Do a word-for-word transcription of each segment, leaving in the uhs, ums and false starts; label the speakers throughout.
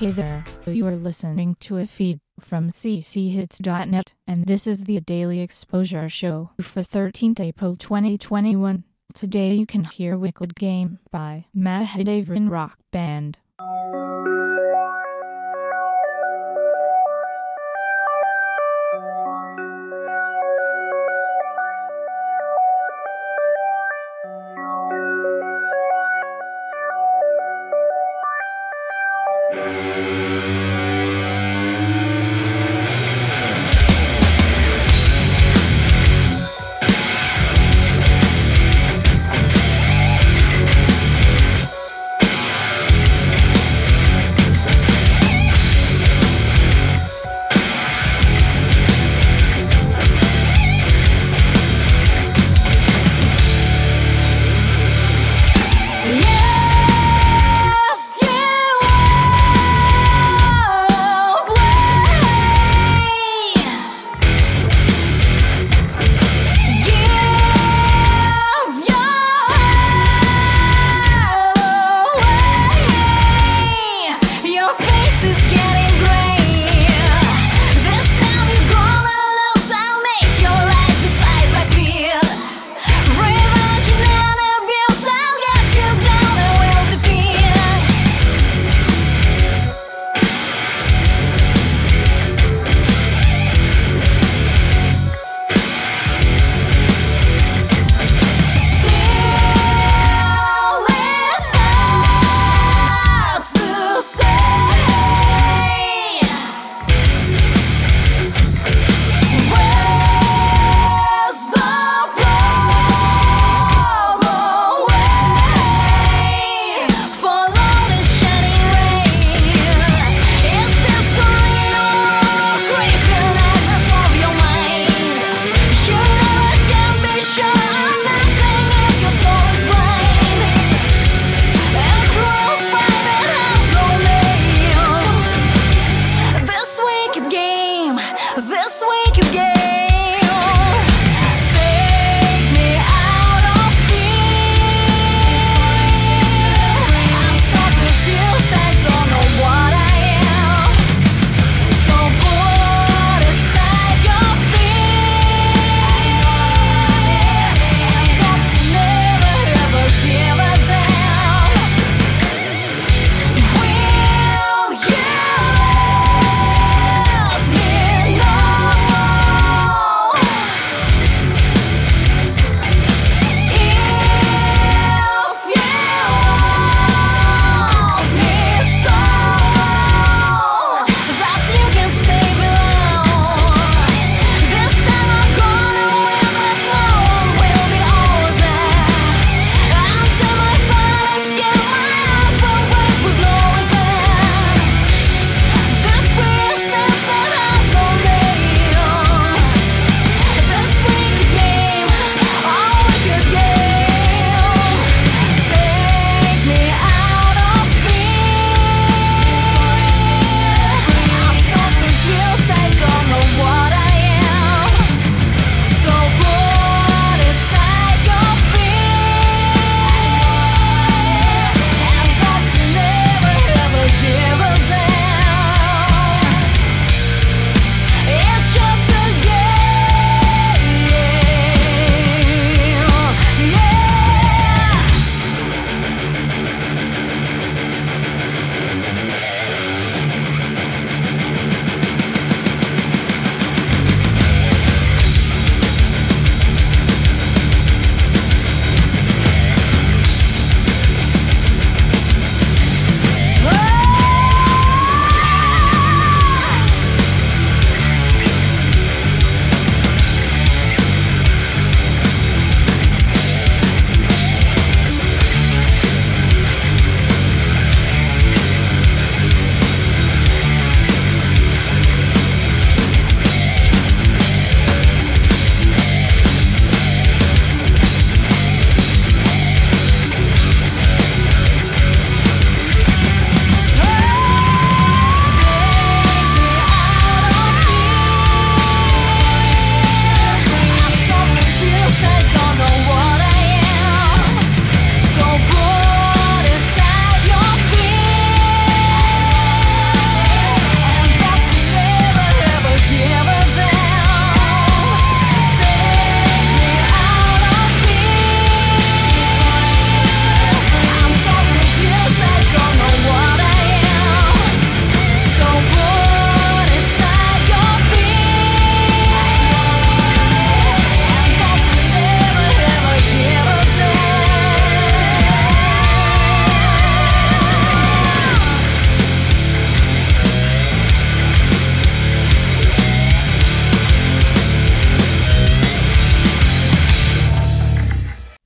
Speaker 1: Hey there, you are listening to a feed from c c hits dot net, and this is the Daily Exposure Show for thirteenth April twenty twenty-one. Today you can hear Wicked Game by Mahadevan Rock Band.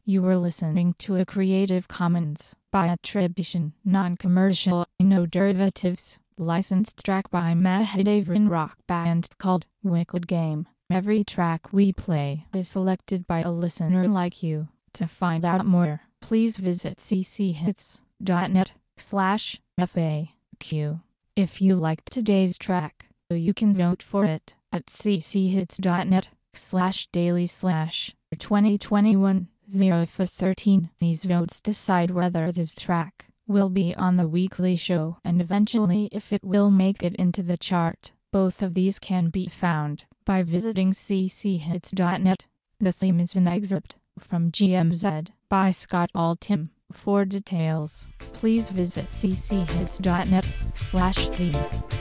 Speaker 1: You were listening to a Creative Commons by attribution, non-commercial, no derivatives, licensed track by Mahadevran Rock Band called Wicked Game. Every track we play is selected by a listener like you. To find out more, please visit cchits.net slash FAQ. If you liked today's track, you can vote for it at cchits.net slash daily slash twenty twenty-one zero for thirteen. These votes decide whether this track will be on the weekly show and eventually if it will make it into the chart. Both of these can be found by visiting cchits.net. The theme is an excerpt from G M Z by Scott Altham. For details, please visit cchits.net slash theme.